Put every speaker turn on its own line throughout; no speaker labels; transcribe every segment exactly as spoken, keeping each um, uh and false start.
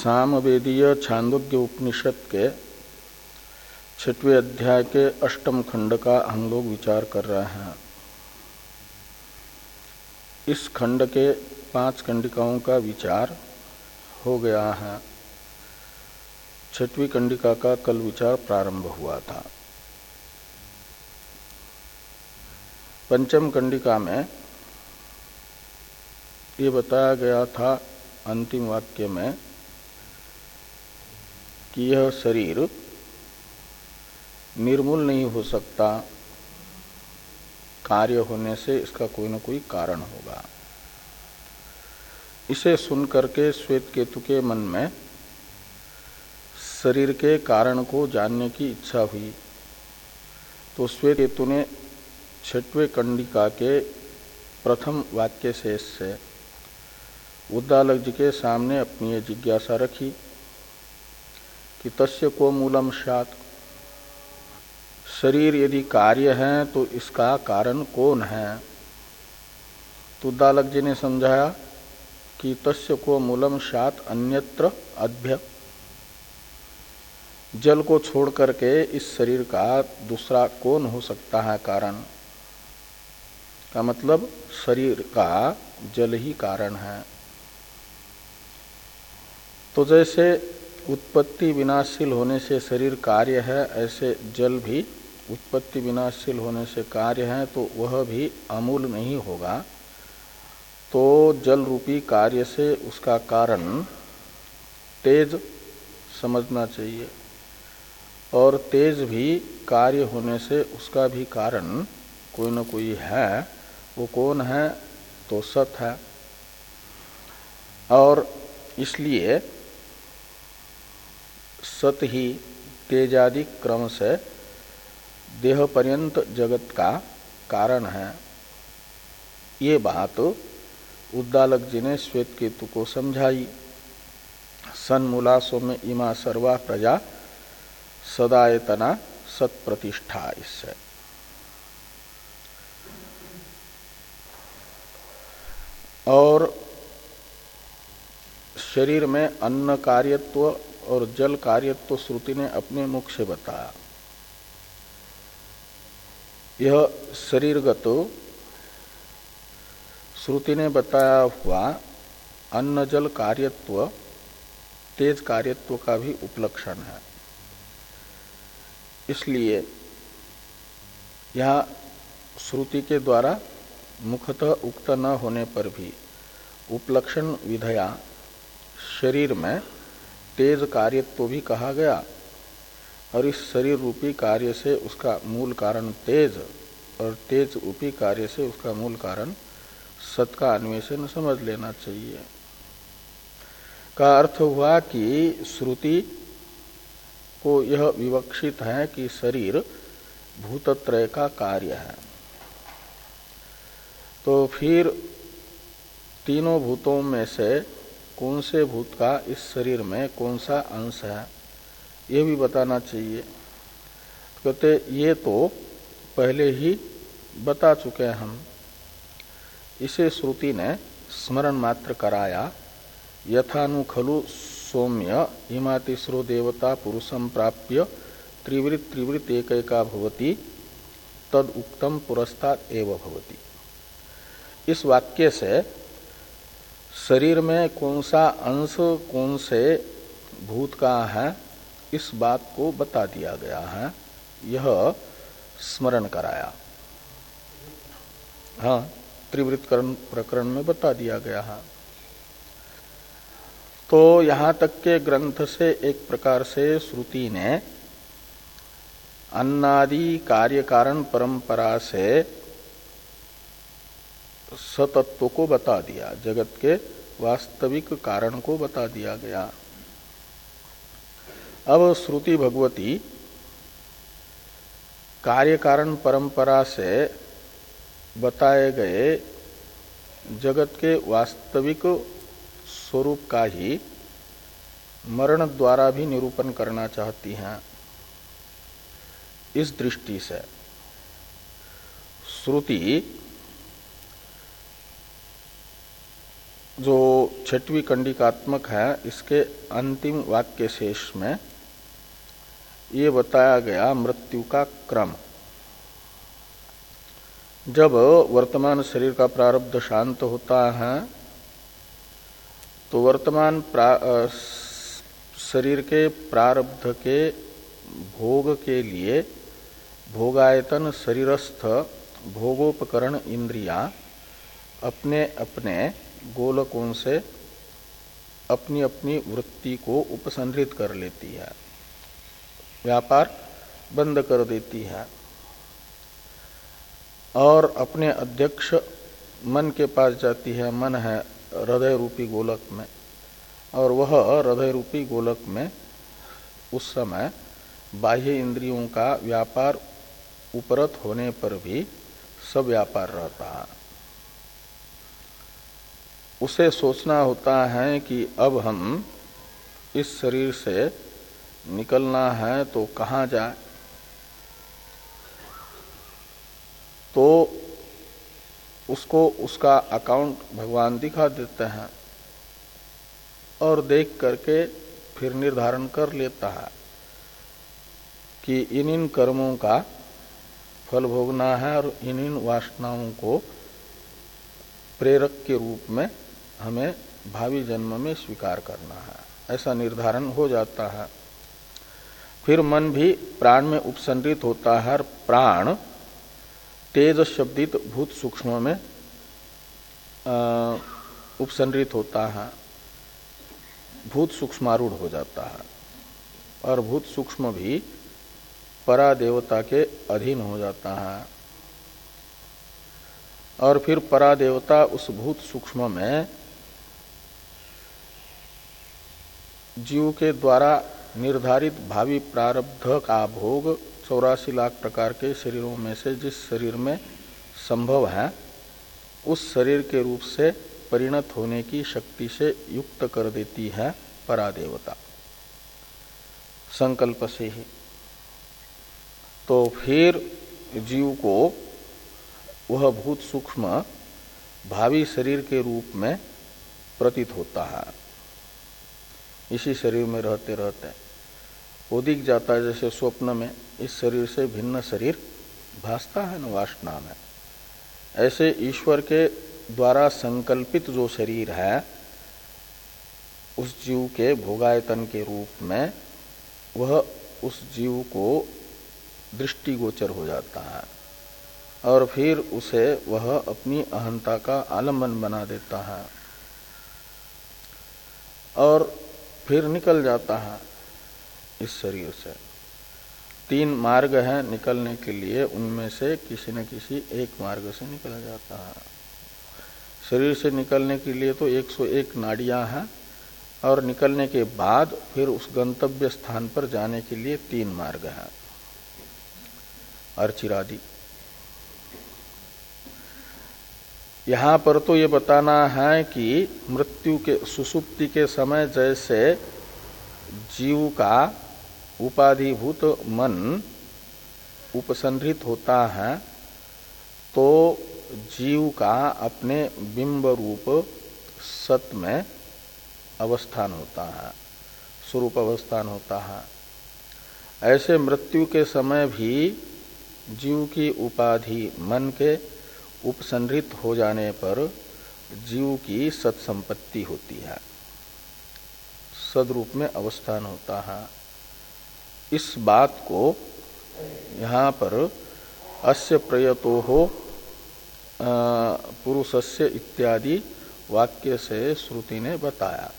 सामवेदीय छांदोग्य उपनिषद के छठवें अध्याय के अष्टम खंड का हम लोग विचार कर रहे हैं। इस खंड के पांच कंडिकाओं का विचार हो गया है। छठवीं कंडिका का कल विचार प्रारंभ हुआ था। पंचम कंडिका में ये बताया गया था अंतिम वाक्य में कि यह शरीर निर्मूल नहीं हो सकता, कार्य होने से इसका कोई न कोई कारण होगा। इसे सुनकर के श्वेत केतु के मन में शरीर के कारण को जानने की इच्छा हुई, तो श्वेत केतु ने छठवें कंडिका के प्रथम वाक्य शेष से उद्दालक जी के सामने अपनी ये जिज्ञासा रखी कि तस्य को मूलम स्यात्, शरीर यदि कार्य है तो इसका कारण कौन है। तो उद्दालक जी ने समझाया कि तस्य को मूलम स्यात् अन्यत्र अभ्य, जल को छोड़ करके इस शरीर का दूसरा कौन हो सकता है कारण, का मतलब शरीर का जल ही कारण है। तो जैसे उत्पत्ति विनाशशील होने से शरीर कार्य है, ऐसे जल भी उत्पत्ति विनाशशील होने से कार्य है, तो वह भी अमूल नहीं होगा। तो जल रूपी कार्य से उसका कारण तेज समझना चाहिए, और तेज भी कार्य होने से उसका भी कारण कोई न कोई है। वो कौन है, तो सत है। और इसलिए सत ही तेजादि क्रम से देह पर्यंत जगत का कारण है। ये बात उद्दालक जी ने श्वेत केतु को समझाई। सन्मूलासो में इमा सर्वा प्रजा सदायतना सत प्रतिष्ठा। इससे और शरीर में अन्न कार्यत्व और जल कार्यत्व श्रुति ने अपने मुख से बताया। यह शरीरगत श्रुति ने बताया हुआ अन्न जल कार्यत्व तेज कार्यत्व का भी उपलक्षण है। इसलिए यह श्रुति के द्वारा मुखतः उक्त न होने पर भी उपलक्षण विधया शरीर में तेज कार्यत्व भी कहा गया, और इस शरीर रूपी कार्य से उसका मूल कारण तेज, और तेज रूपी कार्य से उसका मूल कारण सत का अन्वेषण समझ लेना चाहिए। का अर्थ हुआ कि श्रुति को यह विवक्षित है कि शरीर भूतत्रय का कार्य है। तो फिर तीनों भूतों में से कौन से भूत का इस शरीर में कौन सा अंश है, ये भी बताना चाहिए। कहते ये तो पहले ही बता चुके हैं हम। इसे श्रुति ने स्मरण मात्र कराया। यथानु खलु सौम्य हिमातिस्रो देवता पुरुषम प्राप्य त्रिवृत त्रिवृत एकैका भवति तद उक्तम पुरस्तात् एव भवति। इस वाक्य से शरीर में कौन सा अंश कौन से भूत का है, इस बात को बता दिया गया है। यह स्मरण कराया। हाँ, त्रिवृतकरण प्रकरण में बता दिया गया है। तो यहां तक के ग्रंथ से एक प्रकार से श्रुति ने अन्नादि कार्य कारण परंपरा से सतत्व को बता दिया, जगत के वास्तविक कारण को बता दिया गया। अब श्रुति भगवती कार्य कारण परंपरा से बताए गए जगत के वास्तविक स्वरूप का ही मरण द्वारा भी निरूपण करना चाहती हैं। इस दृष्टि से श्रुति जो छठवीं कंडिकात्मक है, इसके अंतिम वाक्य शेष में ये बताया गया मृत्यु का क्रम। जब वर्तमान शरीर का प्रारब्ध शांत होता है तो वर्तमान शरीर के प्रारब्ध के भोग के लिए भोगायतन शरीरस्थ भोगोपकरण इंद्रियां अपने अपने गोलकों से अपनी अपनी वृत्ति को उपसंहरित कर लेती है, व्यापार बंद कर देती है और अपने अध्यक्ष मन के पास जाती है। मन है हृदय रूपी गोलक में, और वह हृदय रूपी गोलक में उस समय बाह्य इंद्रियों का व्यापार उपरत होने पर भी सब व्यापार रहता है। उसे सोचना होता है कि अब हम इस शरीर से निकलना है तो कहाँ जाए, तो उसको उसका अकाउंट भगवान दिखा देते हैं और देख करके फिर निर्धारण कर लेता है कि इन इन कर्मों का फल भोगना है और इन इन वासनाओं को प्रेरक के रूप में हमें भावी जन्म में स्वीकार करना है, ऐसा निर्धारण हो जाता है। फिर मन भी प्राण में उपसंहरित होता है और प्राण तेज शब्दित भूत सूक्ष्म में उपसंहरित होता है, भूत सूक्ष्मारूढ़ हो जाता है और भूत सूक्ष्म भी परादेवता के अधीन हो जाता है। और फिर परादेवता उस भूत सूक्ष्म में जीव के द्वारा निर्धारित भावी प्रारब्ध का भोग चौरासी लाख प्रकार के शरीरों में से जिस शरीर में संभव है उस शरीर के रूप से परिणत होने की शक्ति से युक्त कर देती है परादेवता संकल्प से ही। तो फिर जीव को वह भूत सूक्ष्म भावी शरीर के रूप में प्रतीत होता है। इसी शरीर में रहते रहते वो दिख जाता है, जैसे स्वप्न में इस शरीर से भिन्न शरीर भासता है न वासना में, ऐसे ईश्वर के द्वारा संकल्पित जो शरीर है उस जीव के भोगायतन के रूप में वह उस जीव को दृष्टिगोचर हो जाता है और फिर उसे वह अपनी अहंता का आलम्बन बना देता है और फिर निकल जाता है इस शरीर से। तीन मार्ग हैं निकलने के लिए, उनमें से किसी न किसी एक मार्ग से निकल जाता है। शरीर से निकलने के लिए तो एक सौ एक नाड़ियां हैं और निकलने के बाद फिर उस गंतव्य स्थान पर जाने के लिए तीन मार्ग हैं अर्चिरादि। यहां पर तो ये बताना है कि मृत्यु के सुसुप्ति के समय जैसे जीव का उपाधिभूत मन उपसंहरित होता है तो जीव का अपने बिंब रूप सत में अवस्थान होता है, स्वरूप अवस्थान होता है। ऐसे मृत्यु के समय भी जीव की उपाधि मन के उपसंहरित हो जाने पर जीव की सत्संपत्ति होती है, सदरूप में अवस्थान होता है। इस बात को यहाँ पर अस्य प्रयतो हो पुरुषस्य इत्यादि वाक्य से श्रुति ने बताया।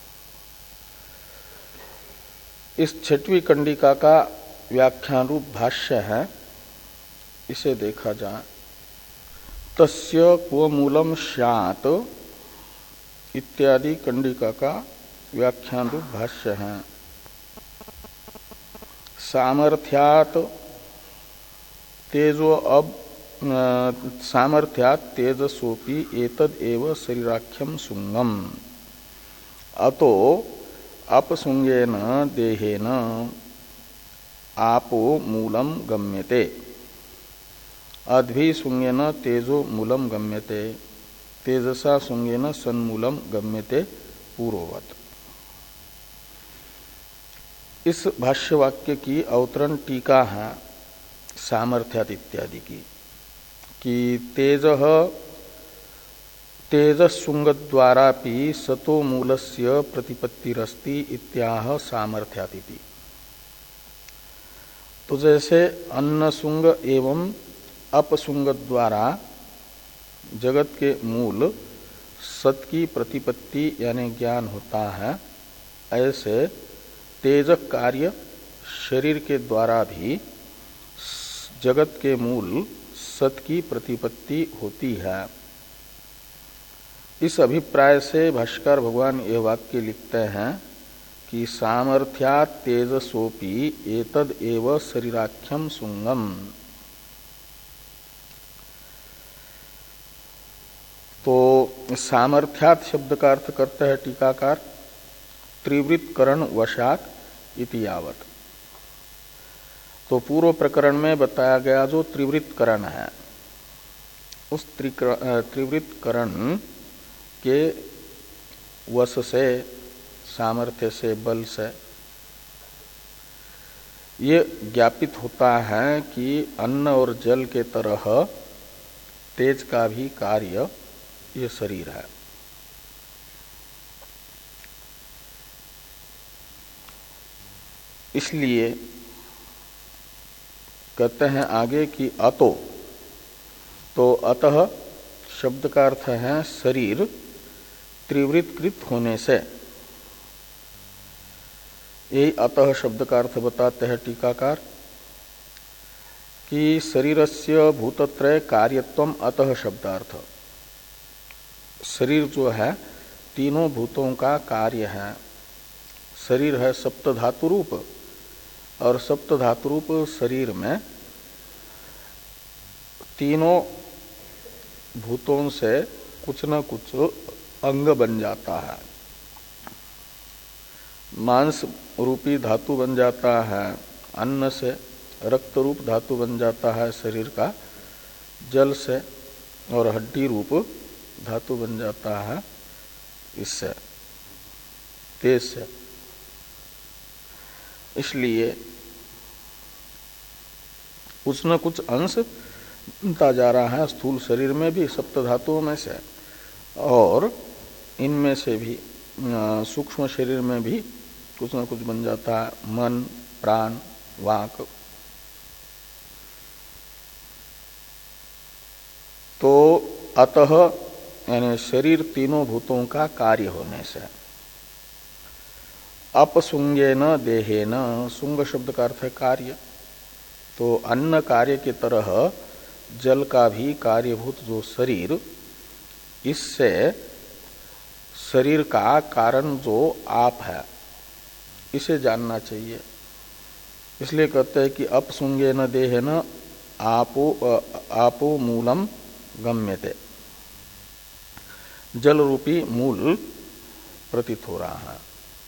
इस छठवीं कंडिका का व्याख्यान रूप भाष्य है, इसे देखा जाए। तस्य क्व मूलम स्यात् इत्यादि कंडिका का व्याख्यान रूप भाष्य है। सामर्थ्यात् तेजो अब सामर्थ्यात् तेजसोपि एतद एव शरीराख्यम सुंगम अतो अपसुंगेन देहेन आपो मूलम गम्यते अद्भिसुंगेन तेजो मूलम गम्यते तेजसा सुंगेन सन्मूलम गम्यते पूर्ववत। इस भाष्य वाक्य की अवतरण टीका है सामर्थ्यात इत्यादि की कि तेज तेजस्सुंगद्वारापि सतो मूलस्य प्रतिपत्तिरस्ति इत्याह सामर्थ्यातिथि। तो जैसे अन्नसुंग एवं अपसुंग द्वारा जगत के मूल सत की प्रतिपत्ति यानी ज्ञान होता है, ऐसे तेजक कार्य शरीर के द्वारा भी जगत के मूल सत की प्रतिपत्ति होती है। इस अभिप्राय से भाष्कर भगवान यह वाक्य लिखते हैं कि सामर्थ्यात् तेजसोपि एतद एव शरीराख्यम सुंगम। तो सामर्थ्यात् शब्द का अर्थ करते हैं टीकाकार त्रिवृत करण वशात इति यावत। तो पूर्व प्रकरण में बताया गया जो त्रिवृत करण है, उस त्रिवृत करण के वश से, सामर्थ्य से, बल से ये ज्ञापित होता है कि अन्न और जल के तरह तेज का भी कार्य ये शरीर है। इसलिए कहते हैं आगे कि अतो, तो अतः शब्द का अर्थ है शरीर त्रिवृतकृत होने से। यही अतः शब्द का अर्थ बताते हैं टीकाकार कि शरीरस्य भूतत्रय कार्यत्वम अतः शब्दार्थ। शरीर जो है तीनों भूतों का कार्य है। शरीर है सप्त धातु रूप, और सप्त धातु रूप शरीर में तीनों भूतों से कुछ न कुछ अंग बन जाता है। मांस रूपी धातु बन जाता है अन्न से, रक्त रूप धातु बन जाता है शरीर का जल से, और हड्डी रूप धातु बन जाता है इससे, तेज से। इसलिए कुछ न कुछ अंश बनता जा रहा है स्थूल शरीर में भी सप्त धातुओं में से, और इनमें से भी सूक्ष्म शरीर में भी कुछ न कुछ बन जाता है, मन, प्राण, वाक। तो अतः यानी शरीर तीनों भूतों का कार्य होने से। अपसुंगेन देहेन, सुंग शब्द का अर्थ है कार्य, तो अन्न कार्य की तरह जल का भी कार्यभूत जो शरीर, इससे शरीर का कारण जो आप है इसे जानना चाहिए। इसलिए कहते हैं कि अपसुंगेन देहेन आपो आपो मूलम गम्यते, जल रूपी मूल प्रतीत हो रहा है।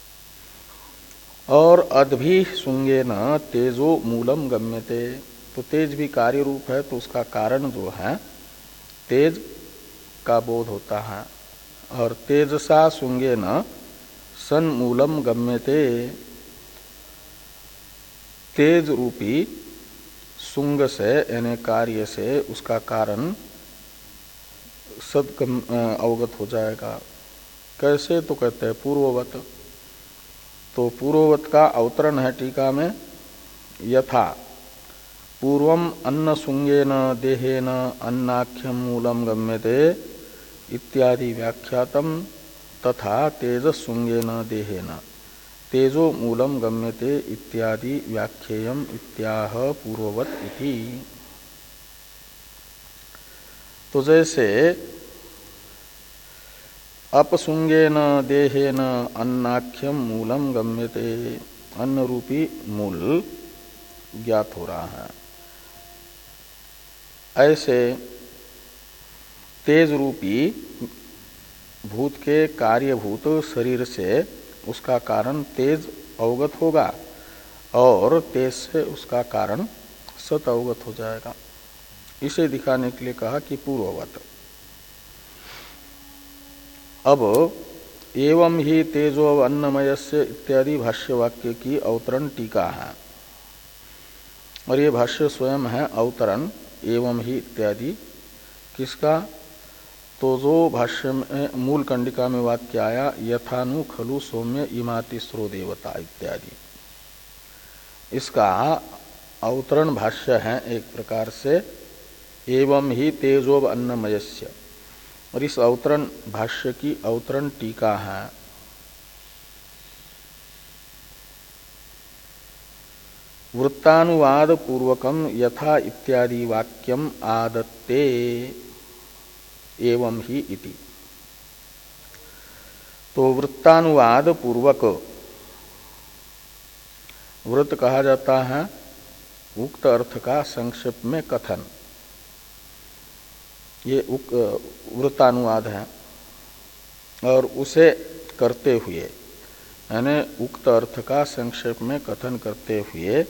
और अद्भि सुंगेन तेजो मूलम गम्यते, तो तेज भी कार्य रूप है, तो उसका कारण जो है तेज का बोध होता है। और तेजसा सुंगेन सन मूलम गम्यते, तेज रूपी सुंग से यानी कार्य से उसका कारण सद अवगत हो जाएगा। कैसे? तो कहते हैं पूर्ववत। तो पूर्ववत का अवतरण है टीका में, यथा पूर्वम अन्न सुंगेन देहेन अन्नाख्यम मूलम गम्यते इत्यादि व्याख्यातम तथा तेजस्सुंगेन देहेन तेजो मूलम गम्यते इत्यादि व्याख्येयम इत्याह पूर्ववत इति। तो जैसे अपसुंगेन देहेन अन्नाख्यम मूलम गम्यते, अन्न रूपी मूल ज्ञात हो रहा है, ऐसे तेज रूपी भूत के कार्यभूत शरीर से उसका कारण तेज अवगत होगा, और तेज से उसका कारण सत अवगत हो जाएगा। इसे दिखाने के लिए कहा कि पूर्ववत। अब एवं ही तेजो अन्नमयस्य इत्यादि भाष्य वाक्य की अवतरण टीका है। और ये भाष्य स्वयं है अवतरण एवं ही इत्यादि किसका? तो जो भाष्य में मूल कंडिका में वाक्य आया यथानु खलु सौम्य इमातिस्रो देवता इत्यादि, इसका अवतरण भाष्य है एक प्रकार से एवं ही तेजोब अन्नमयस्य। और इस अवतरण भाष्य की अवतरण टीका है वृत्तानुवाद पूर्वकम यथा इत्यादि वाक्यम आदत्ते एवं ही इति। तो वृत्तानुवाद पूर्वक, वृत्त कहा जाता है उक्त अर्थ का संक्षेप में कथन, ये वृत्तानुवाद है। और उसे करते हुए यानी उक्त अर्थ का संक्षेप में कथन करते हुए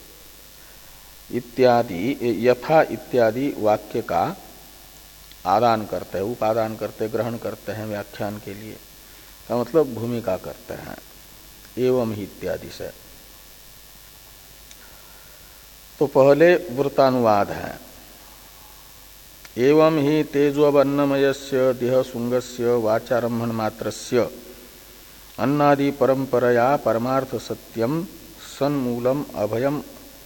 इत्यादि यथा इत्यादि वाक्य का आदान करते हैं, उपादान करते, ग्रहण करते हैं व्याख्यान के लिए, का मतलब भूमिका करते हैं एवं ही इत्यादि से। तो पहले वृत्तानुवाद है एवं ही तेजोबन्नमयस्य देह सुंगस्य वाचारंभण मात्रस्य अन्नादि परंपरया परमार्थ सत्यम सन्मूलम अभयम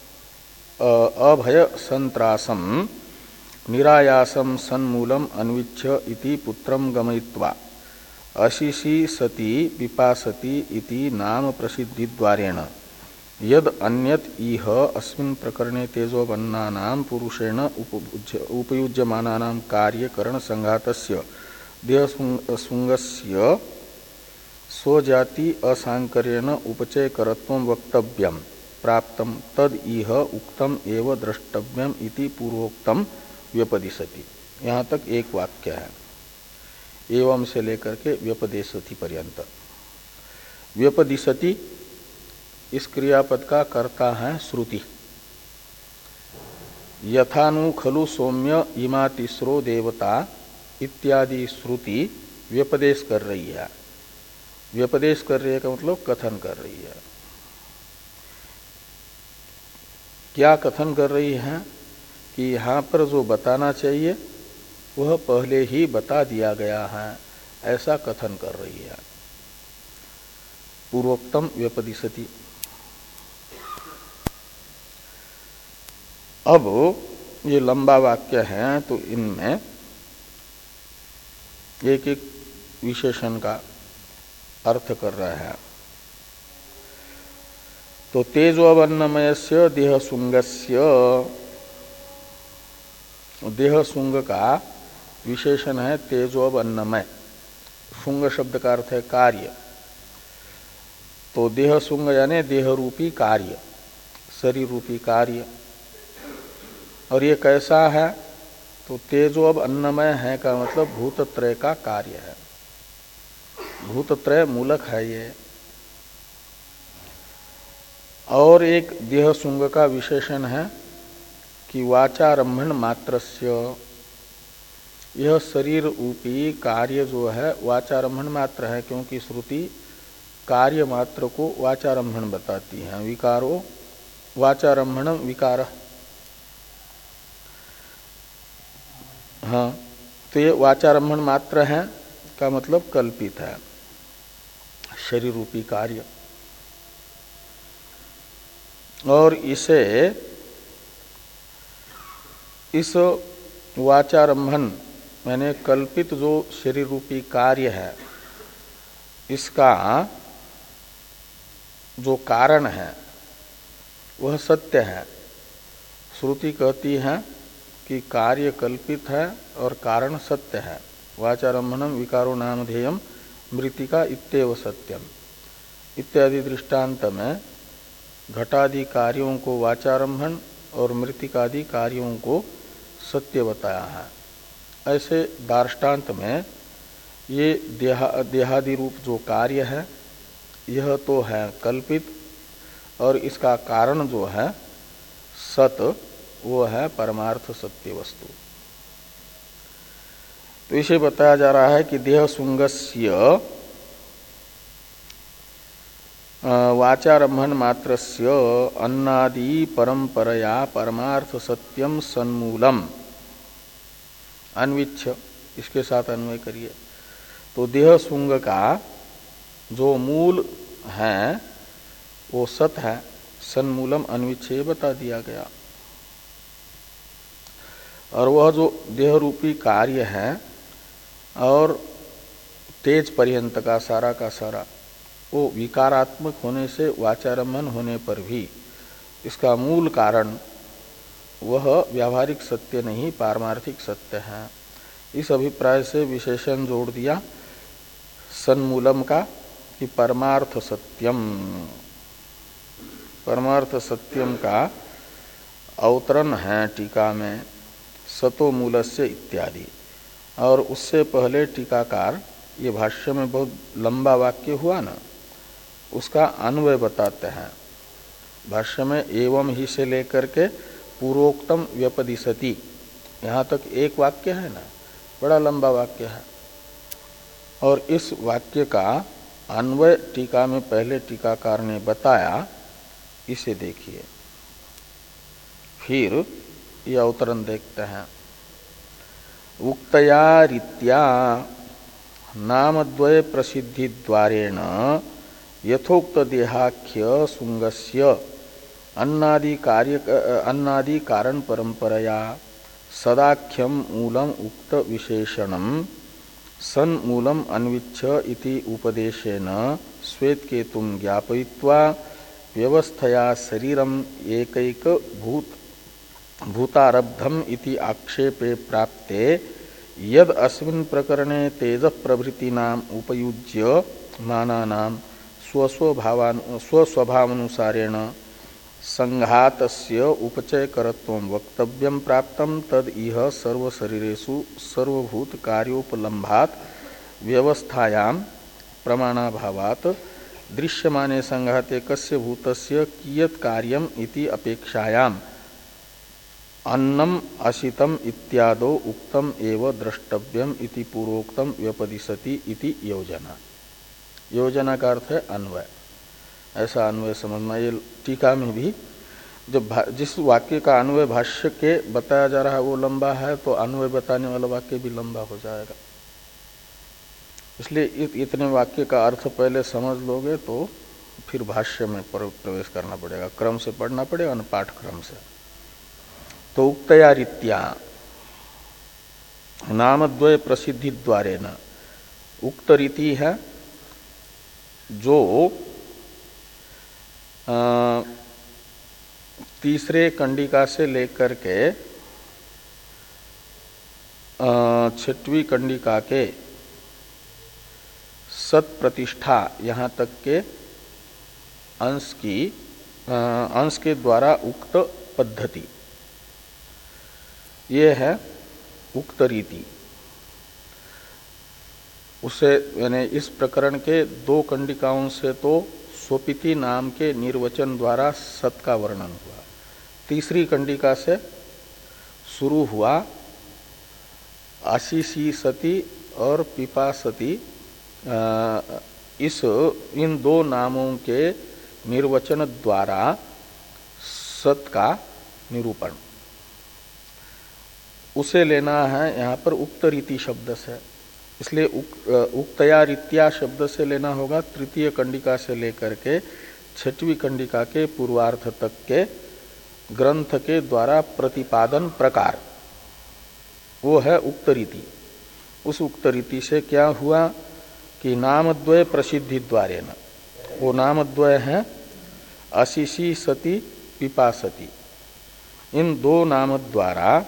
अभय संत्रासम निरायासम सन्मूलम अन्विच्छ इति पुत्रम गमयित्वा अशिषि सति पिपासति इति नाम प्रसिद्धि द्वारेण यद अन्यत इह अस्मिन् प्रकरणे तेजोबन्नानां पुरुषेण उपयुज्यमानानां कार्यकरण संघातस्य देहसुंगस्य स्वजाति असांकर्येण उपचयकरत्वं वक्तव्यं प्राप्तम तद इह उक्तम एव द्रष्टव्यम इति पूर्वोक्तम व्यपदिशति। यहाँ तक एक वाक्य है एवं से लेकर के व्यपदेशति पर्यंत। व्यपदिशति इस क्रियापद का कर्ता है श्रुति। यथानु खलु सौम्य इमातिस्रो देवता इत्यादि श्रुति व्यपदेश कर रही है। व्यपदेश कर रही है का मतलब कथन कर रही है। क्या कथन कर रही है कि यहाँ पर जो बताना चाहिए वह पहले ही बता दिया गया है, ऐसा कथन कर रही है। पूर्वोक्तम व्यपदिशति। अब ये लंबा वाक्य है तो इनमें एक एक विशेषण का अर्थ कर रहा है। तो तेजोबन्नमयस्य देह सुंगस्य, देह सुंग का विशेषण है तेजोबन्नमय। सुंग शब्द का अर्थ है कार्य। तो देह सुंग यानी देह रूपी कार्य, शरीर रूपी कार्य। और ये कैसा है? तो तेजोब अन्नमय है का मतलब भूतत्रय का कार्य है। भूतत्रय मूलक है ये। और एक देह सुंग का विशेषण है कि वाचारंभण मात्रस्य, यह शरीर रूपी कार्य जो है वाचारंभण मात्र है, क्योंकि श्रुति कार्य मात्र को वाचारंभण बताती है। विकारो वाचारंभण विकार। हाँ, तो ये वाचारंभण मात्र है का मतलब कल्पित है, शरीर रूपी कार्य। और इसे इस वाचारंभन यानी कल्पित जो शरीर रूपी कार्य है, इसका जो कारण है वह सत्य है। श्रुति कहती है कि कार्य कल्पित है और कारण सत्य है। वाचारंभनम विकारो नामधेयम मृतिका इत्येव सत्यम इत्यादि दृष्टांत में घटादि कार्यों को वाचारंभन और मृतिकादि कार्यों को सत्य बताया है। ऐसे दार्ष्टान्त में ये देहा देहादि रूप जो कार्य है यह तो है कल्पित, और इसका कारण जो है सत, वो है परमार्थ सत्य वस्तु। तो इसे बताया जा रहा है कि देह सुंगस्य वाचारंभन मात्रस्य अन्नादि परंपरया परमार्थ सत्यम सन्मूलम अन्विच्छ, इसके साथ अन्वय करिए। तो देह सुंग का जो मूल है वो सत है, सन्मूलम अन्विच्छ ये बता दिया गया। और वह जो देह रूपी कार्य है और तेज पर्यंत का सारा का सारा वो विकारात्मक होने से वाचारंभन होने पर भी इसका मूल कारण वह व्यावहारिक सत्य नहीं पारमार्थिक सत्य है। इस अभिप्राय से विशेषण जोड़ दिया सन्मूलम का कि परमार्थ सत्यम। परमार्थ सत्यम का अवतरण है टीका में सतो मूलस्य इत्यादि। और उससे पहले टीकाकार ये भाष्य में बहुत लंबा वाक्य हुआ ना, उसका अन्वय बताते हैं। भाष्य में एवं ही से लेकर के पूर्वोक्तम व्यपदिशति यहाँ तक एक वाक्य है ना, बड़ा लंबा वाक्य है। और इस वाक्य का अन्वय टीका में पहले टीकाकार ने बताया, इसे देखिए। फिर यह अवतरण देखते हैं। उक्तया रीत्या नामद्वय प्रसिद्धि द्वारेण यथोक्त देहाख्य सुंगस्य अन्नादि कार्य अन्नादि कारण परंपरया सदाख्यम मूलम उक्त विशेषणम सन्मूलम अन्विच्छ इति उपदेशेन श्वेतकेतुं ज्ञापयित्वा व्यवस्थया शरीरम एकैक भूत भूतारब्धम इति आक्षेपे प्राप्ते यद अस्मिन् प्रकरणे तेज प्रभृतीनाम उपयुज्य मानानाम स्वस्वभावान स्वस्वभावानुसारेण संघातस्य उपचयकरत्वं वक्तव्यं प्राप्तं तद इह सर्वशरीरेषु सर्वभूत कार्योपलम्भात् व्यवस्थायां प्रमाणाभावात् दृश्यमाने संघाते कस्य भूतस्य कियत् कार्यम इति अपेक्षायाम् अन्नम अशितम इत्यादो उक्तम एव द्रष्टव्यम इति पूर्वोक्तम व्यपदिशति इति योजना। योजना का अर्थ है अन्वय। ऐसा अन्वय समझना। ये टीका में भी जब जिस वाक्य का अन्वय भाष्य के बताया जा रहा है वो लंबा है, तो अन्वय बताने वाला वाक्य भी लंबा हो जाएगा। इसलिए इतने वाक्य का अर्थ पहले समझ लोगे तो फिर भाष्य में प्रवेश करना पड़ेगा, क्रम से पढ़ना पड़ेगा न पाठ क्रम से। तो उक्तया रीत्या नामद्वय प्रसिद्धि द्वारे न, उक्त रीति है जो आ, तीसरे कंडिका से लेकर के छठवीं कंडिका के सत प्रतिष्ठा यहाँ तक के अंश की आ, अंश के द्वारा उक्त पद्धति, ये है उक्त रीति। उसे यानी इस प्रकरण के दो कंडिकाओं से तो स्वपिति नाम के निर्वचन द्वारा सत का वर्णन हुआ। तीसरी कंडिका से शुरू हुआ आशीषी सती और पिपा सती, इस इन दो नामों के निर्वचन द्वारा सत का निरूपण, उसे लेना है यहाँ पर उक्त रीति शब्द से। इसलिए उक, उक्तया रीत्या शब्द से लेना होगा तृतीय कंडिका से लेकर के छठवीं कंडिका के पूर्वार्ध तक के ग्रंथ के द्वारा प्रतिपादन प्रकार, वो है उक्त रीति। उस उक्त रीति से क्या हुआ कि नामद्वय प्रसिद्धि द्वारे न, वो नामद्वय है अशिषी सती पिपा सती। इन दो नाम द्वारा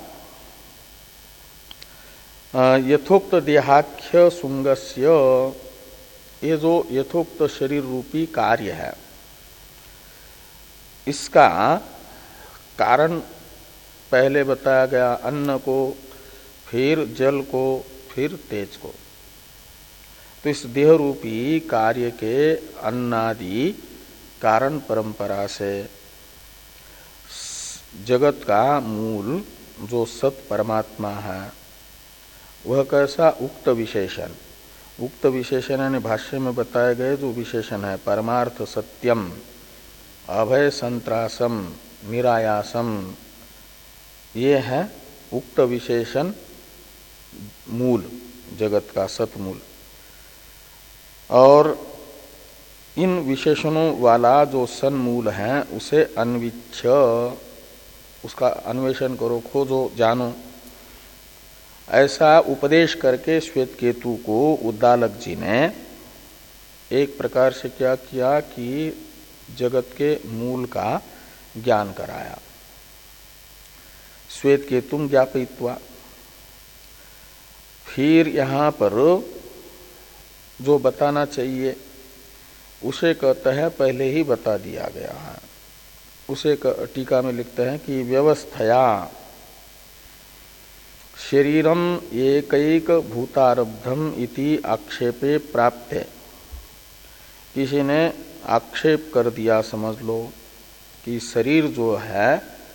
यथोक्त देहाख्य सुंगस्य, ये जो यथोक्त शरीर रूपी कार्य है, इसका कारण पहले बताया गया अन्न को, फिर जल को, फिर तेज को। तो इस देह रूपी कार्य के अन्नादि कारण परंपरा से जगत का मूल जो सत परमात्मा है, वह कैसा उक्त विशेषण, उक्त विशेषण यानी भाष्य में बताए गए जो विशेषण है परमार्थ सत्यम, अभय संत्रासम, निरायासम, ये है उक्त विशेषण मूल, जगत का सतमूल। और इन विशेषणों वाला जो सन्मूल है उसे अन्विच्छ, उसका अन्वेषण करो, खोजो, जानो। ऐसा उपदेश करके श्वेत केतु को उद्दालक जी ने एक प्रकार से क्या किया कि जगत के मूल का ज्ञान कराया। श्वेत केतुम ज्ञापयित्वा। फिर यहाँ पर जो बताना चाहिए उसे कहते हैं पहले ही बता दिया गया है। उसे टीका में लिखते हैं कि व्यवस्थया शरीरम एकैक भूतारब्धम इति आक्षेपे प्राप्ते। किसी ने आक्षेप कर दिया, समझ लो, कि शरीर जो है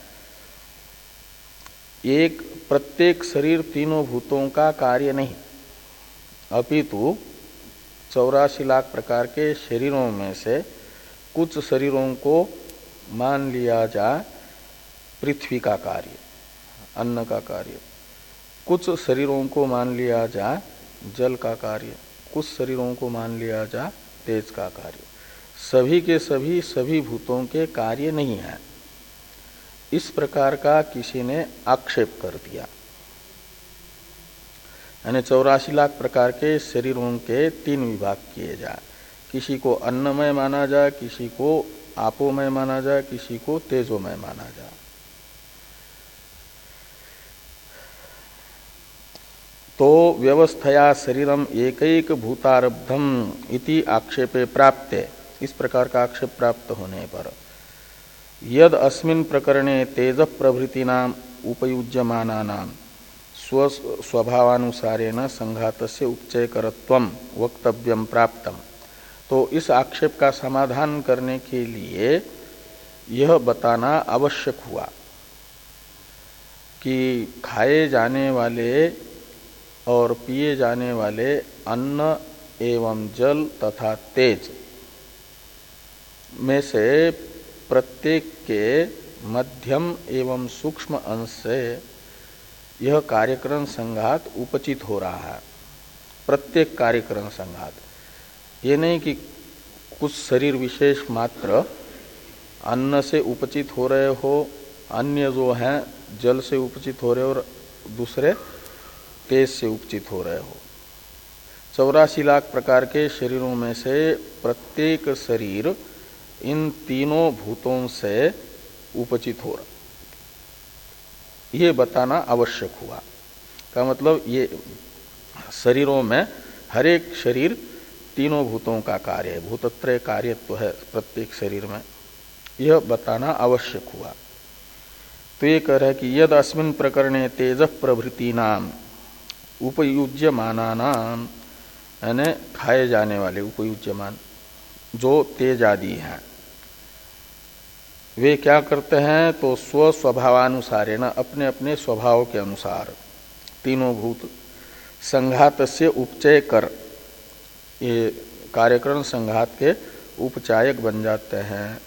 एक प्रत्येक शरीर तीनों भूतों का कार्य नहीं, अपितु चौरासी लाख प्रकार के शरीरों में से कुछ शरीरों को मान लिया जाए पृथ्वी का कार्य, अन्न का कार्य, कुछ शरीरों को मान लिया जाए जल का कार्य, कुछ शरीरों को मान लिया जाए तेज का कार्य। सभी के सभी सभी भूतों के कार्य नहीं है, इस प्रकार का किसी ने आक्षेप कर दिया। यानी चौरासी लाख प्रकार के शरीरों के तीन विभाग किए जाए, किसी को अन्नमय माना जाए, किसी को आपोमय माना जाए, किसी को तेजोमय माना जाए। तो व्यवस्थया शरीरम एकैक भूतारब्धम इति आक्षेपे प्राप्ते, इस प्रकार का आक्षेप प्राप्त होने पर यद अस्मिन् प्रकरणे तेज प्रभृतीनाम उपयुज्यमानानाम स्व स्वभावानुसारेण संघातस्य उपचयकरत्वम वक्तव्यम प्राप्तम। तो इस आक्षेप का समाधान करने के लिए यह बताना आवश्यक हुआ कि खाए जाने वाले और पिए जाने वाले अन्न एवं जल तथा तेज में से प्रत्येक के मध्यम एवं सूक्ष्म अंश से यह कार्यकरण संघात उपचित हो रहा है। प्रत्येक कार्यकरण संघात, ये नहीं कि कुछ शरीर विशेष मात्र अन्न से उपचित हो रहे हो, अन्य जो हैं जल से उपचित हो रहे हो और दूसरे तेज से उपचित हो रहे हो। चौरासी लाख प्रकार के शरीरों में से प्रत्येक शरीर इन तीनों भूतों से उपचित हो रहा, ये बताना आवश्यक हुआ। का मतलब ये शरीरों में हर एक शरीर तीनों भूतों का कार्य है, भूतत्रय कार्यत्व तो है प्रत्येक शरीर में, यह बताना आवश्यक हुआ। तो ये कह रहे कि यद अस्मिन् प्रकरणे तेज प्रभृति नाम उपयुज्यमानानाम, यानी खाए जाने वाले उपयुज्यमान जो तेज आदि हैं, वे क्या करते हैं तो स्व स्वभावानुसार है ना, अपने अपने स्वभाव के अनुसार तीनों भूत संघातस्य उपचय कर, ये कार्यकरण संघात के उपचायक बन जाते हैं।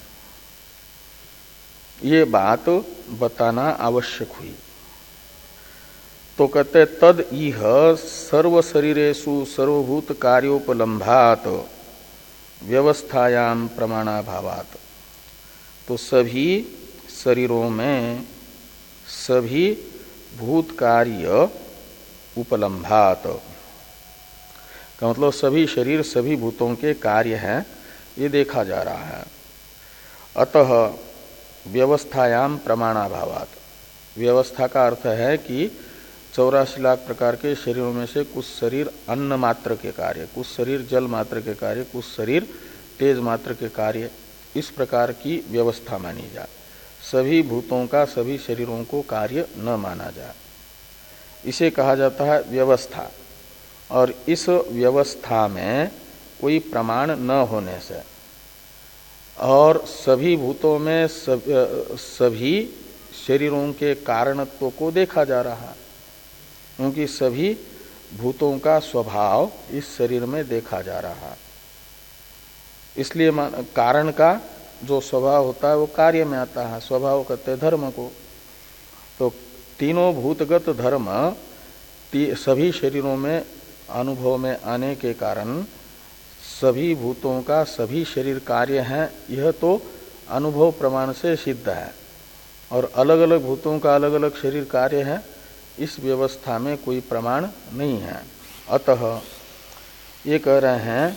ये बात बताना आवश्यक हुई। तो कहते तद इह सर्व शरीरेषु सर्वभूत कार्योपलम्भात व्यवस्थायाम प्रमाणाभावात। तो सभी शरीरों में सभी भूत कार्य उपलम्भात का मतलब सभी शरीर सभी भूतों के कार्य हैं, ये देखा जा रहा है। अतः व्यवस्थायाम प्रमाणाभावात, व्यवस्था का अर्थ है कि चौरासी लाख प्रकार के शरीरों में से कुछ शरीर अन्न मात्र के कार्य, कुछ शरीर जल मात्र के कार्य, कुछ शरीर तेज मात्र के कार्य, इस प्रकार की व्यवस्था मानी जाए। सभी भूतों का सभी शरीरों को कार्य न माना जाए, इसे कहा जाता है व्यवस्था। और इस व्यवस्था में कोई प्रमाण न होने से और सभी भूतों में सब, सभी शरीरों के कारणत्व को देखा जा रहा है, क्योंकि सभी भूतों का स्वभाव इस शरीर में देखा जा रहा। इसलिए कारण का जो स्वभाव होता है वो कार्य में आता है, स्वभाव कहते हैं धर्म को। तो तीनों भूतगत धर्म सभी शरीरों में अनुभव में आने के कारण सभी भूतों का सभी शरीर कार्य हैं, यह तो अनुभव प्रमाण से सिद्ध है। और अलग अलग भूतों का अलग अलग शरीर कार्य है, इस व्यवस्था में कोई प्रमाण नहीं है। अतः ये कह रहे हैं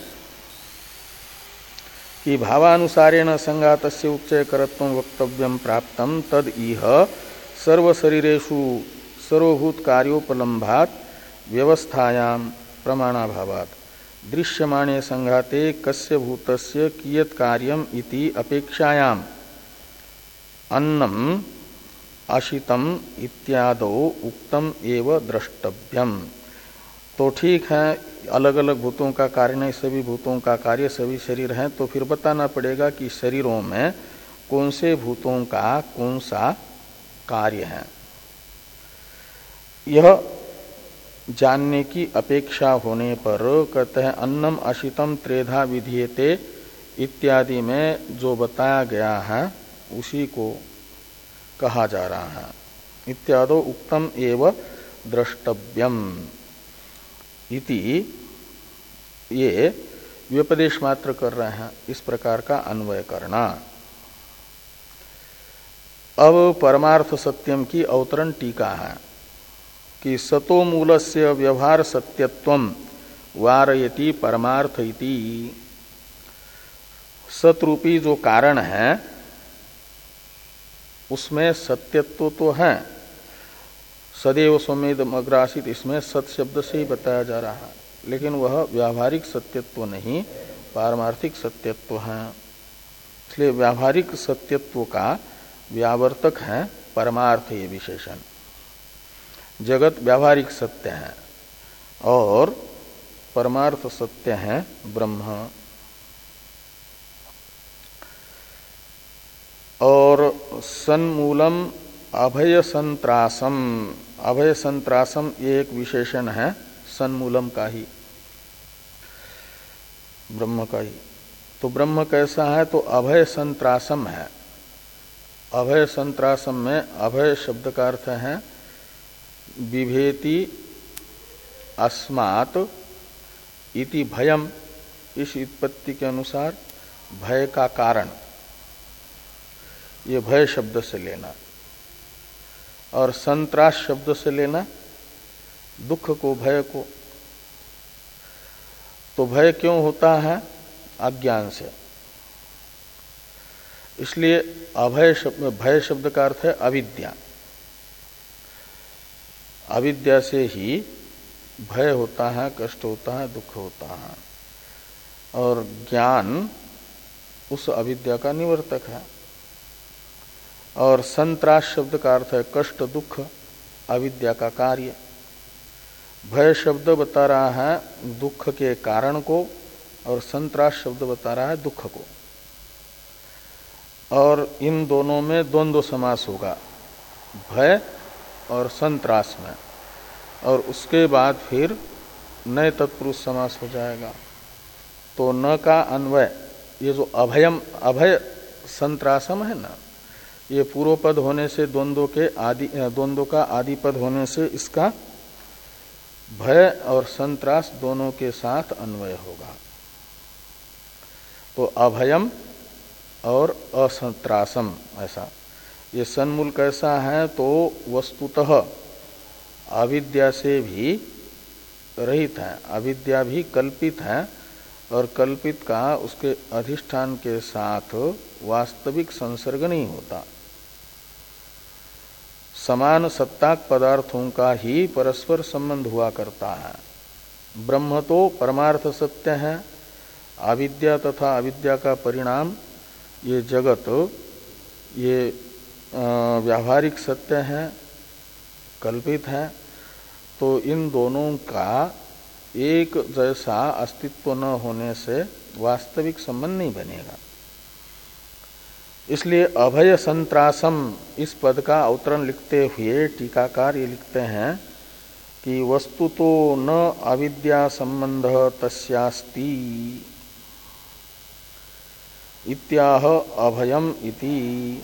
कि भावानुसारेण संघातस्य उपचयकरत्वं वक्तव्यम प्राप्तम तद इह सर्वशरीरेषु सर्वभूत कार्योपलम्भात् व्यवस्थायां प्रमाणाभावात् दृश्यमाने संघाते कस्य भूतस्य कियत् कार्यम इति अपेक्षायाम् अन्नम अशितम इत्यादो उक्तम एव द्रष्टव्यम। तो ठीक है, अलग अलग भूतों का कार्य नहीं, सभी भूतों का कार्य सभी शरीर हैं, तो फिर बताना पड़ेगा कि शरीरों में कौन से भूतों का कौन सा कार्य है। यह जानने की अपेक्षा होने पर कहते हैं अन्नम अशितम त्रेधा विधीयते इत्यादि में जो बताया गया है उसी को कहा जा रहा है। इत्यादो उक्तम एव द्रष्टव्यम इति ये व्यपदेश मात्र कर रहे हैं, इस प्रकार का अन्वय करना। अब परमार्थ सत्यम की अवतरण टीका है कि सतो मूलस्य व्यवहार सत्यत्वम वारयति परमार्थ इति। सतरूपी जो कारण है उसमें सत्यत्व तो है, सदैव सौम्येदम अग्रासित, इसमें सत शब्द से ही बताया जा रहा है, लेकिन वह व्यावहारिक सत्यत्व नहीं, पारमार्थिक सत्यत्व है। इसलिए व्यावहारिक सत्यत्व का व्यावर्तक है परमार्थ, ये विशेषण। जगत व्यावहारिक सत्य है और परमार्थ सत्य है ब्रह्म। और सन्मूलम अभय संत्रासम, अभय संत्रासम ये एक विशेषण है सन्मूलम का ही, ब्रह्म का ही। तो ब्रह्म कैसा है, तो अभय संत्रासम है। अभय संत्रासम में अभय शब्द का अर्थ है बिभेति अस्मात् इति भयम, इस उत्पत्ति के अनुसार भय का कारण, ये भय शब्द से लेना। और संत्रास शब्द से लेना दुख को, भय को। तो भय क्यों होता है, अज्ञान से। इसलिए अभय शब्द, भय शब्द का अर्थ है अविद्या। अविद्या से ही भय होता है, कष्ट होता है, दुख होता है। और ज्ञान उस अविद्या का निवर्तक है। और संत्रास शब्द का अर्थ है कष्ट, दुख, अविद्या का कार्य। भय शब्द बता रहा है दुख के कारण को और संत्रास शब्द बता रहा है दुख को। और इन दोनों में द्वंद्व समास होगा, भय और संत्रास में। और उसके बाद फिर नए तत्पुरुष समास हो जाएगा। तो न का अन्वय, ये जो अभयम, अभय संत्रासम है ना, ये पूर्व पद होने से द्वंद्व के आदि, द्वंद्व का आदि पद होने से इसका भय और संत्रास दोनों के साथ अन्वय होगा। तो अभयम और असंत्रासम, ऐसा। ये सन्मूल कैसा है, तो वस्तुतः अविद्या से भी रहित है, अविद्या भी कल्पित है और कल्पित का उसके अधिष्ठान के साथ वास्तविक संसर्ग नहीं होता। समान सत्ताक पदार्थों का ही परस्पर संबंध हुआ करता है। ब्रह्म तो परमार्थ सत्य है, अविद्या तथा अविद्या का परिणाम ये जगत, ये व्यावहारिक सत्य है, कल्पित है। तो इन दोनों का एक जैसा अस्तित्व न होने से वास्तविक संबंध नहीं बनेगा। इसलिए अभय संत्रासम इस पद का अवतरण लिखते हुए टीकाकार ये लिखते हैं कि वस्तु तो न अविद्या संबंध तस्यास्ति इत्याह अभयम इति।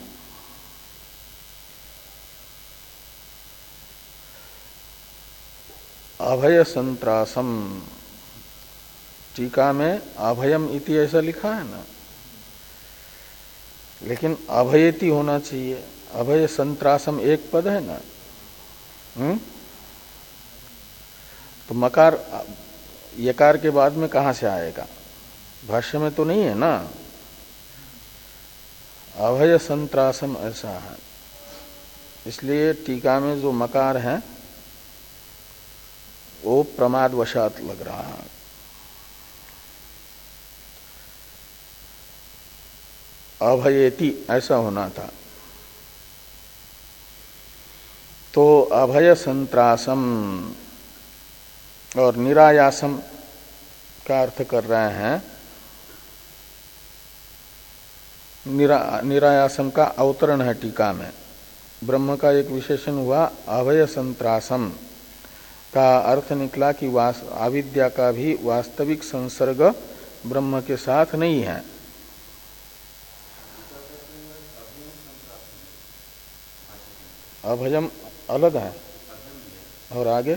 अभय संत्रासम, टीका में अभयम इति ऐसा लिखा है ना, लेकिन अभयति होना चाहिए। अभय संत्रासम एक पद है ना। हुँ? तो मकार यकार के बाद में कहां से आएगा? भाष्य में तो नहीं है ना। अभय संत्रासम ऐसा है, इसलिए टीका में जो मकार है वो प्रमाद वशात लग रहा है। अभयेति ऐसा होना था। तो अभय संत्रासम और निरायासम का अर्थ कर रहे हैं। निरा, निरायासम का अवतरण है टीका में। ब्रह्म का एक विशेषण हुआ अभय संत्रासम का अर्थ निकला कि वास अविद्या का भी वास्तविक संसर्ग ब्रह्म के साथ नहीं है। अभयम अलग है और आगे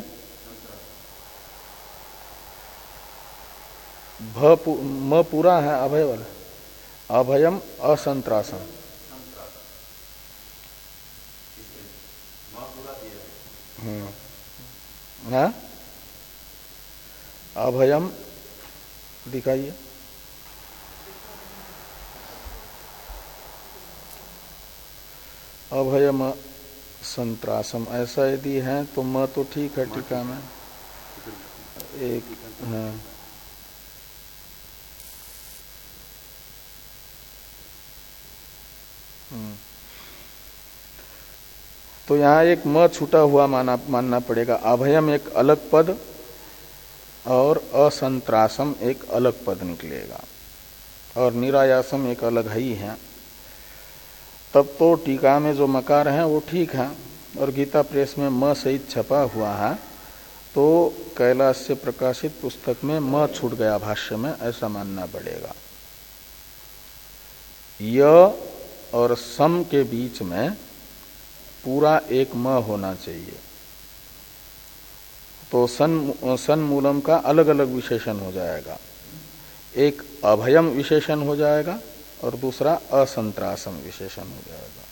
भ पु, म पूरा है अभय वाला। अभयम असंत्रासम। हाँ अभयम दिखाइए। अभयम संत्रासम ऐसा यदि है तो म तो ठीक है टीका में एक। हाँ तो यहाँ एक म छूटा हुआ माना मानना पड़ेगा। अभयम एक अलग पद और असंत्रासम एक अलग पद निकलेगा और निरायासम एक अलग ही है। तब तो टीका में जो मकार है वो ठीक है और गीता प्रेस में म सहित छपा हुआ है, तो कैलाश से प्रकाशित पुस्तक में म छूट गया भाष्य में, ऐसा मानना पड़ेगा। य और सम के बीच में पूरा एक म होना चाहिए। तो सन सन्मूलम का अलग अलग विशेषण हो जाएगा। एक अभयम विशेषण हो जाएगा और दूसरा असंत्रासम विशेषण हो जाएगा।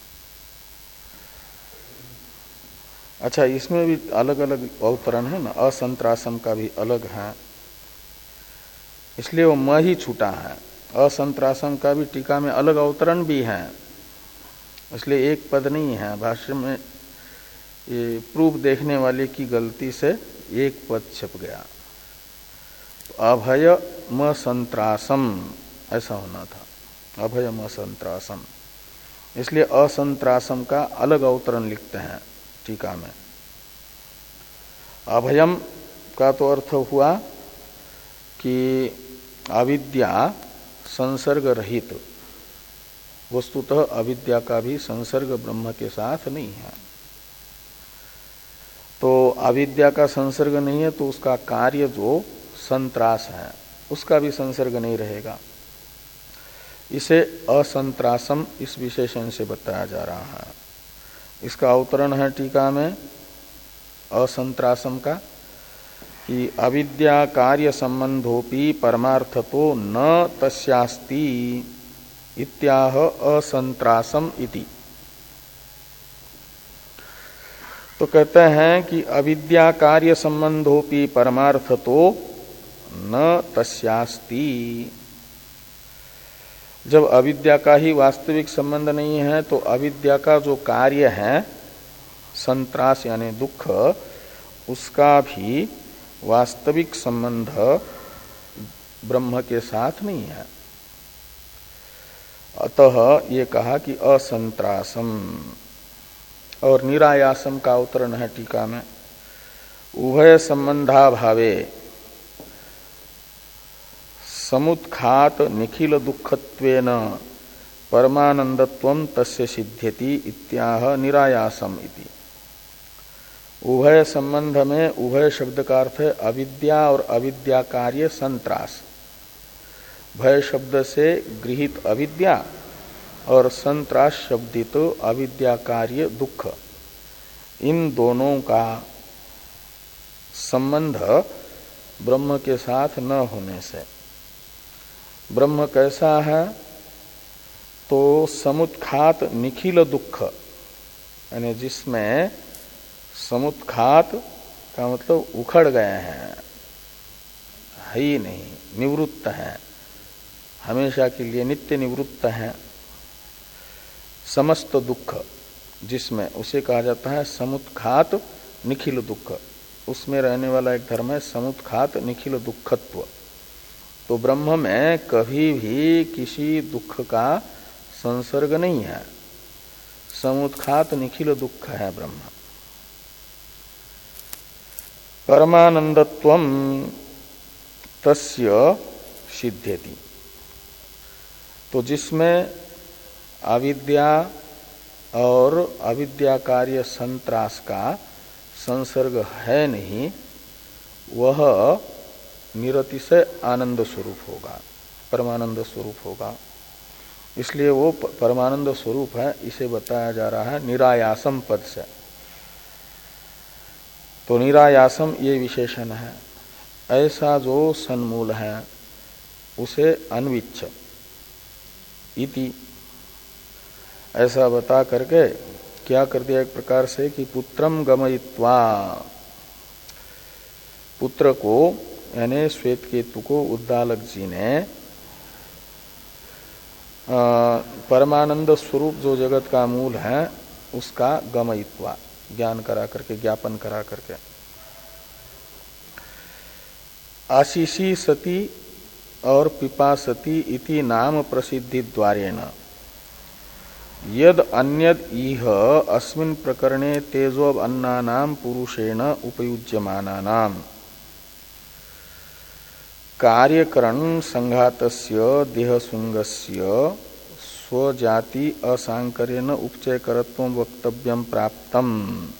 अच्छा, इसमें भी अलग अलग अवतरण है ना, असंत्रासम का भी अलग है, इसलिए वो म ही छूटा है। असंत्रासम का भी टीका में अलग अवतरण भी है, इसलिए एक पद नहीं है। भाष्य में ये प्रूफ देखने वाले की गलती से एक पद छप गया। तो अभय म संत्रासम ऐसा होना था, अभय म संत्रासम। इसलिए असंत्रासम का अलग अवतरण लिखते हैं टीका में। अभयम का तो अर्थ हुआ कि अविद्या संसर्ग रहित, वस्तुतः अविद्या का भी संसर्ग ब्रह्म के साथ नहीं है। तो अविद्या का संसर्ग नहीं है तो उसका कार्य जो संत्रास है उसका भी संसर्ग नहीं रहेगा। इसे असंत्रासम इस विशेषण से बताया जा रहा है। इसका अवतरण है टीका में असंत्रासम का कि अविद्या कार्य संबंधोपि परमार्थतो न तस्यास्ति इत्याह असंत्रासम इति। तो कहते हैं कि अविद्या कार्य संबंधोपि परमार्थतो न तस्यास्ति। जब अविद्या का ही वास्तविक संबंध नहीं है तो अविद्या का जो कार्य है संत्रास यानी दुख, उसका भी वास्तविक संबंध ब्रह्म के साथ नहीं है। अतः ये कहा कि असंत्रासम। और निरायासम का अवतरण है टीका में, उभय संबंधाभावे समुत्खात निखिल दुःखत्वेन परमानंदत्वं तस्य सिद्ध्यति इत्याह निरायासम इति। उभय संबंध में उभय शब्द का अर्थ है अविद्या और अविद्या कार्य संत्रास। भय शब्द से गृहीत अविद्या और संत्रास शब्दित तो अविद्या कार्य दुख, इन दोनों का संबंध ब्रह्म के साथ न होने से। ब्रह्म कैसा है? तो समुत्खात निखिल दुख, यानी जिसमें समुत्खात का मतलब उखड़ गए हैं, है ही नहीं, निवृत्त हैं, हमेशा के लिए नित्य निवृत्त हैं। समस्त दुख जिसमें, उसे कहा जाता है समुत्खात निखिल दुख। उसमें रहने वाला एक धर्म है समुत्खात निखिल दुखत्व। तो ब्रह्म में कभी भी किसी दुख का संसर्ग नहीं है, समुत्खात निखिल दुख है ब्रह्म। परमानंदत्वम तस्य सिद्ध्यति, तो जिसमें अविद्या और अविद्या कार्य संत्रास का संसर्ग है नहीं, वह निरतिशय आनंद स्वरूप होगा, परमानंद स्वरूप होगा। इसलिए वो परमानंद स्वरूप है, इसे बताया जा रहा है निरायासम पद से। तो निरायासम ये विशेषण है। ऐसा जो सन्मूल है उसे अन्विच्छ इति, ऐसा बता करके क्या कर दिया एक प्रकार से कि पुत्रम गमयित्वा, पुत्र को यानी श्वेत केतु को उद्दालक जी ने परमानंद स्वरूप जो जगत का मूल है उसका गमयित्वा, ज्ञान करा करके, ज्ञापन करा करके। आशीषी सती और पिपासती इति नाम प्रसिद्धि द्वारेण यद अन्यद इह अस्मिन् प्रकरणे तेजो अन्नानाम पुरुषेण उपयुज्यमानानाम कार्यकरण संघातस्य देहसुंगस्य स्वजाति असांकर्येण उपचयकरत्वं वक्तव्यम प्राप्तम।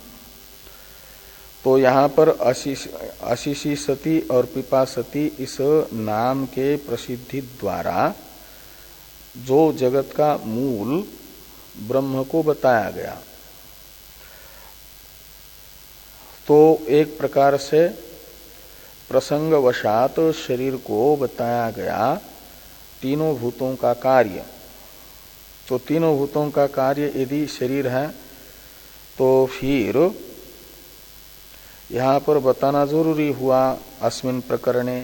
तो यहाँ पर आशीषी सती और पिपासती इस नाम के प्रसिद्धि द्वारा जो जगत का मूल ब्रह्म को बताया गया, तो एक प्रकार से प्रसंगवशात शरीर को बताया गया तीनों भूतों का कार्य। तो तीनों भूतों का कार्य यदि शरीर है तो फिर यहाँ पर बताना जरूरी हुआ अस्मिन् प्रकरणे।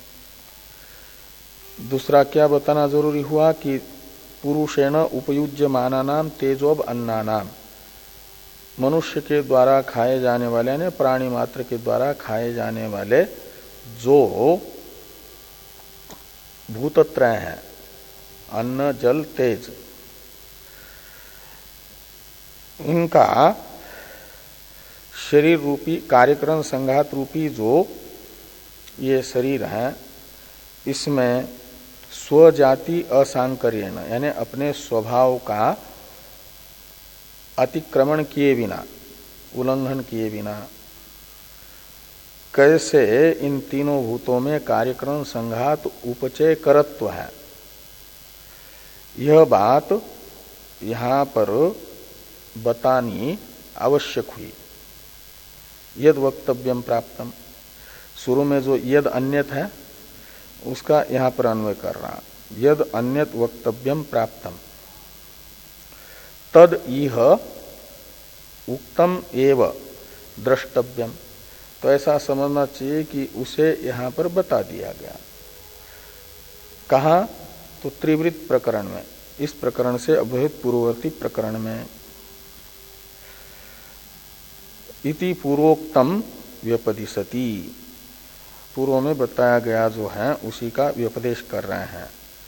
दूसरा क्या बताना जरूरी हुआ कि पुरुषेण उपयुज्यमानानाम तेजोब अन्नानाम, मनुष्य के द्वारा खाए जाने वाले यानी प्राणी मात्र के द्वारा खाए जाने वाले जो भूतत्रय हैं, अन्न जल तेज, इनका शरीर रूपी कार्यक्रम संघात रूपी जो ये शरीर है, इसमें स्वजाति असांकर्येण यानी अपने स्वभाव का अतिक्रमण किए बिना, उल्लंघन किए बिना कैसे इन तीनों भूतों में कार्यक्रम संघात उपचय करत्व है, यह बात यहाँ पर बतानी आवश्यक हुई। यद वक्तव्यम प्राप्तम, शुरू में जो यद अन्यत है उसका यहाँ पर अन्वय कर रहा, यद अन्यत वक्तव्यम प्राप्तम तद इह उक्तम एव द्रष्टव्यम। तो ऐसा समझना चाहिए कि उसे यहाँ पर बता दिया गया। कहाँ? तो त्रिवृत प्रकरण में, इस प्रकरण से अभ्युत पूर्ववर्ती प्रकरण में। इति पूर्वोक्तम व्यपदिशति, पूर्व में बताया गया जो है उसी का व्यपदेश कर रहे हैं।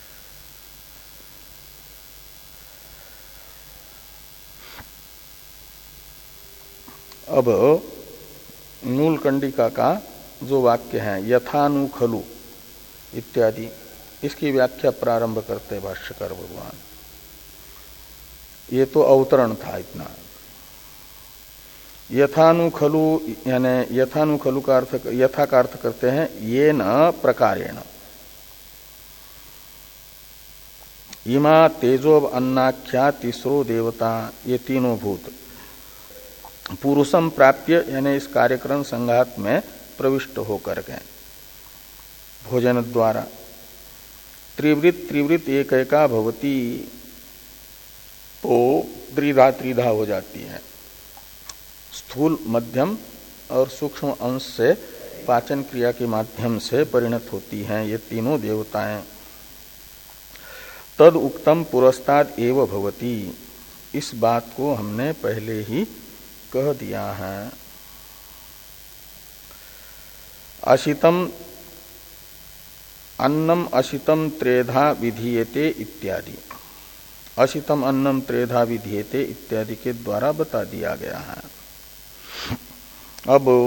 अब मूल कंडिका का जो वाक्य है यथानु खलु इत्यादि, इसकी व्याख्या प्रारंभ करते भाष्यकार भगवान। ये तो अवतरण था इतना। यथानुखलु यानी यथानुखलु का अर्थ यथा का अर्थ करते हैं ये न प्रकारेण इमा तेजो अन्नाख्या तीसरो देवता, ये तीनों भूत पुरुषम प्राप्य यानी इस कार्यक्रम संघात में प्रविष्ट होकर गए भोजन द्वारा। त्रिवृत त्रिवृत एक एका भवती, तो त्रिधा त्रिधा हो जाती है। स्थूल मध्यम और सूक्ष्म अंश से पाचन क्रिया के माध्यम से परिणत होती हैं ये तीनों देवताएं। तद उक्तम पुरस्ताद एव भवती, इस बात को हमने पहले ही कह दिया है। अशितम अन्नम अशितम त्रेधा विधीयते इत्यादि, अशितम अन्नम त्रेधा विधीयते इत्यादि के द्वारा बता दिया गया है। अब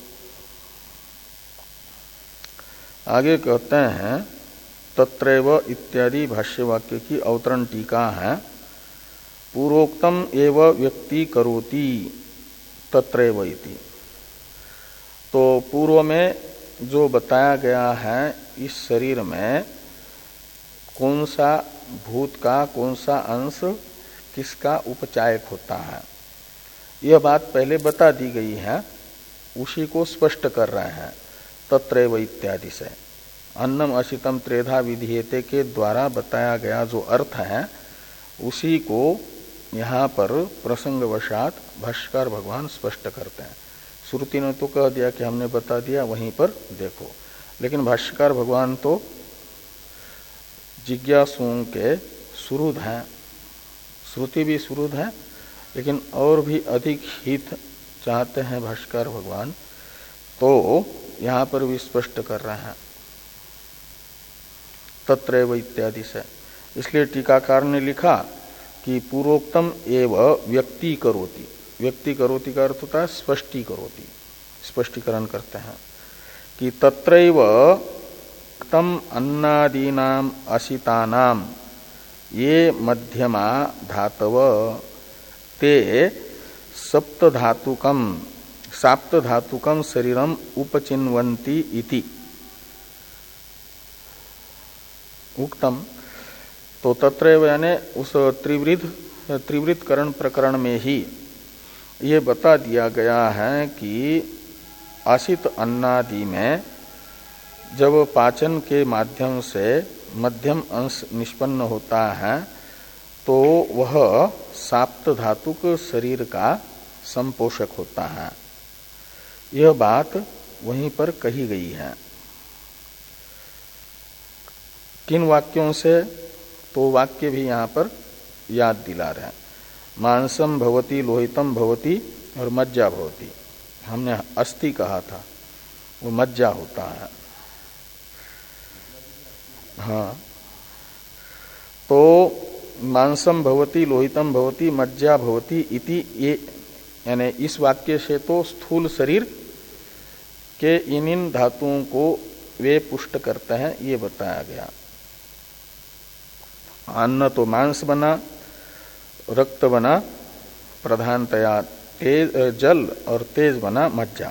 आगे कहते हैं तत्रैव इत्यादि भाष्य वाक्य की अवतरण टीका है। पूर्वोक्तम एव व्यक्ति करोति तत्रैव इति, तो पूर्व में जो बताया गया है इस शरीर में कौन सा भूत का कौन सा अंश किसका उपचायक होता है, यह बात पहले बता दी गई है, उसी को स्पष्ट कर रहे हैं तत्रैव इत्यादि से। अन्नम अशितम त्रेधा विधीयते के द्वारा बताया गया जो अर्थ है उसी को यहाँ पर प्रसंगवशात भाष्यकार भगवान स्पष्ट करते हैं। श्रुति ने तो कह दिया कि हमने बता दिया, वहीं पर देखो, लेकिन भाष्यकार भगवान तो जिज्ञासुओं के सुहृद हैं, श्रुति भी सुहृद है, लेकिन और भी अधिक हित चाहते हैं भाष्यकार भगवान, तो यहाँ पर भी स्पष्ट कर रहे हैं तत्रैव इत्यादि से। इसलिए टीकाकार ने लिखा कि पूर्वोक्तम एव व्यक्ति करोति, व्यक्ति करोति का अर्थ होता है स्पष्टी करोति, स्पष्टीकरण करते हैं कि तत्रैव तम अन्नादीनाम अशितानाम ये मध्यमा धातव ते सप्त धातुकम साप्त धातुकम शरीरम उपचिन्वन्ति इति उक्तम। तो तत्रैव यानी उस त्रिवृत त्रिवृतकरण प्रकरण में ही ये बता दिया गया है कि आशित अन्नादि में जब पाचन के माध्यम से मध्यम अंश निष्पन्न होता है तो वह साप्त धातुक शरीर का संपोषक होता है। यह बात वहीं पर कही गई है। किन वाक्यों से, तो वाक्य भी यहाँ पर याद दिला रहे हैं। मांसम भवति लोहितम भवति और मज्जा भवति, हमने अस्थि कहा था, वो मज्जा होता है। हाँ, तो मांसम भवति लोहितम भवति मज्जा भवति इति, ये यानी इस वाक्य से तो स्थूल शरीर के इन इन धातुओं को वे पुष्ट करते हैं, ये बताया गया। अन्न तो मांस बना, रक्त बना प्रधानतया तेज जल, और तेज बना मज्जा।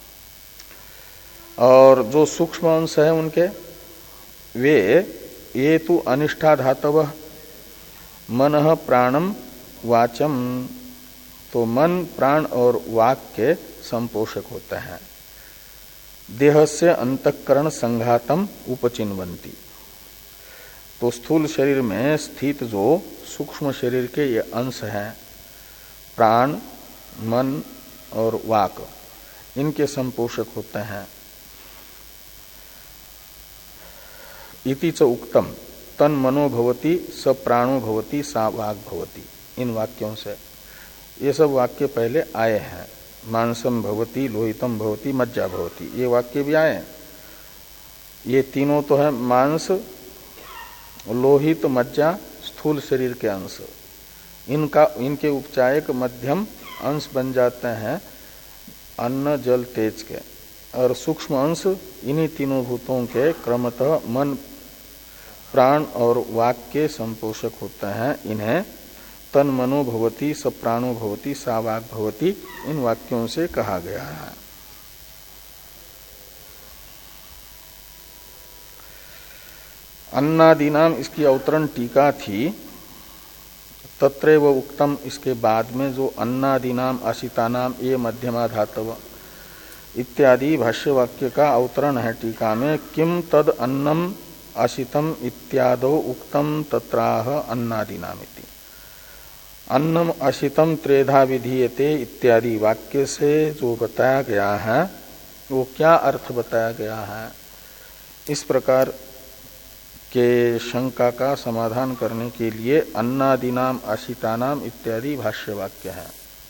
और जो सूक्ष्म अंश है उनके वे ये तो अनिष्ठा धातव मन प्राणम वाचम, तो मन प्राण और वाक के संपोषक होते हैं। देह से अंतःकरण संघातम उपचिन्वन्ति, तो स्थूल शरीर में स्थित जो सूक्ष्म शरीर के ये अंश हैं प्राण मन और वाक, इनके संपोषक होते हैं। इति च उक्तम तन मनो भवति स प्राणो भवति सा वाग भवति, इन वाक्यों से ये सब वाक्य पहले आए हैं। मांसम भवति लोहितम भवति मज्जा भवति, ये वाक्य भी आए हैं। ये तीनों तो है मांस लोहित मज्जा स्थूल शरीर के अंश, इनका इनके उपचायक मध्यम अंश बन जाते हैं अन्न जल तेज के, और सूक्ष्म अंश इन्हीं तीनों भूतों के क्रमतः मन प्राण और वाक के संपोषक होते हैं। इन्हें तन मनो भवति स प्राणो भवति सा वाक् भवति, इन वाक्यों से कहा गया है। अन्नादिनाम इसकी अवतरण टीका थी। तत्रैव उक्तम, इसके बाद में जो अन्नादिनाम असितानाम ये मध्यमा धातव इत्यादि भाष्य वाक्य का अवतरण है टीका में। किम तद अन्नम असितम इत्यादो उक्तम तत्राह अन्नादिनाम इति। अन्नम असितम त्रेधा विधीयते इत्यादि वाक्य से जो बताया गया है वो क्या अर्थ बताया गया है, इस प्रकार के शंका का समाधान करने के लिए अन्नादिनाम असितानाम इत्यादि भाष्य वाक्य है।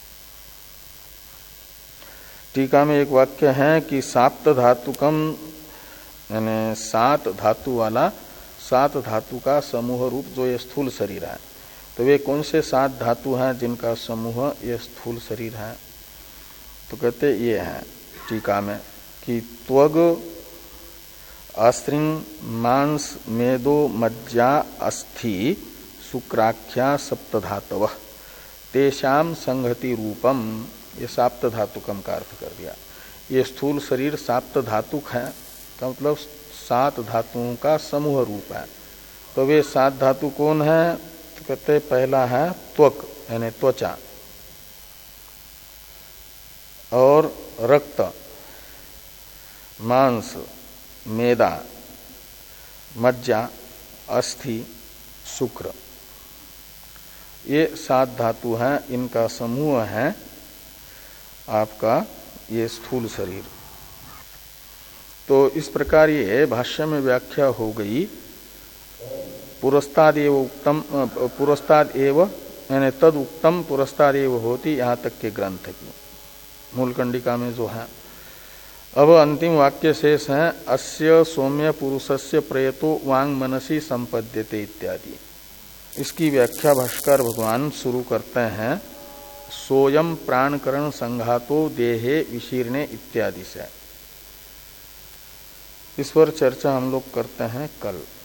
टीका में एक वाक्य है कि सात धातुकम, यानी सात धातु वाला, सात धातु का समूह रूप जो ये स्थूल शरीर है, तो वे कौन से सात धातु हैं जिनका समूह ये स्थूल शरीर है? तो कहते ये है टीका में कि त्वग अस्त्रिंग मांस मेदो मज्जा अस्थि शुक्राख्या सप्तधातव तेषाम संहति रूपम, ये साप्त धातुकम का अर्थ कर दिया। ये स्थूल शरीर साप्त धातुक है, का मतलब सात धातुओं का समूह रूप है। तो वे सात धातु कौन है? तो कहते पहला है त्वक यानी त्वचा, और रक्त, मांस, मेदा, मज्जा, अस्थि, शुक्र, ये सात धातु हैं। इनका समूह है आपका ये स्थूल शरीर। तो इस प्रकार ये भाष्य में व्याख्या हो गई। पुरस्ताद एव उक्तम, पुरस्ताद एव यानी तद उक्तम पुरस्ताद एव होती, यहाँ तक के ग्रंथ की मूलकंडिका में जो है। अब अंतिम वाक्य शेष है अस्य सौम्य पुरुषस्य प्रयतो वांग मनसी संपद्यते इत्यादि। इसकी व्याख्या भाष्कर भगवान शुरू करते हैं सोयम प्राणकरण संघातो देहे विशीर्णे इत्यादि से। इस पर चर्चा हम लोग करते हैं कल।